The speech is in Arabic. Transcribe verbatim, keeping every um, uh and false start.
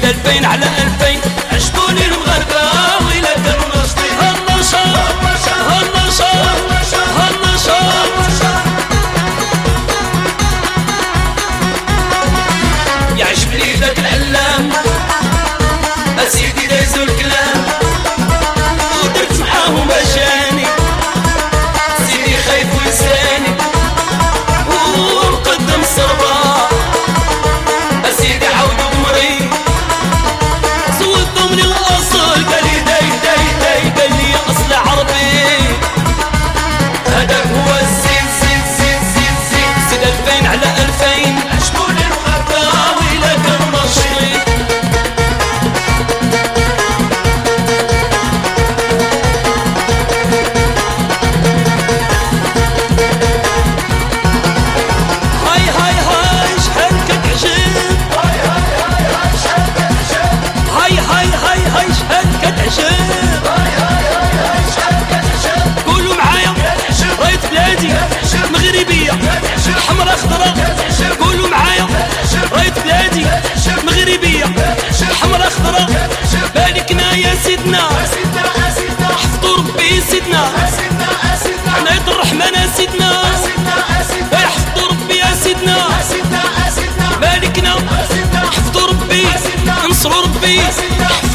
ألفين على ألفين عجبوني المغاربة ويلا كانوا ناشطين. هالنشاط هالنشاط هالنشاط يعجبني ذاك العلام أسيدي دايزو الكلام ودرت معاهم أجاني سيدي خايف ولساني ومقدم الصربة أسيدي عاودو بمري زودو من الأصل قالي داي داي داي قالي أصل عربي هذاك هو الزين زين زين زين زين زيد ألفين على ألفين عجبوني المغاربة ويلا كانوا ناشطين. هاي هاي هاي شحال كتعجب هاي هاي هاي هاي شحال كتعجب هاي هاي هاي هاي شحال كتعجب هاي هاي هاي هاي شحال كتعجب قولوا معايا راية بلادي مغربية حمرا خضرا قولوا معايا راية بلادي مغربية حمرا خضرا باركنا يا سيدنا حفظوا ربي سيدنا عناية الرحمن يا سيدنا حفظوا ربي يا سيدنا مالكنا حفظوا ربي انصروا ربي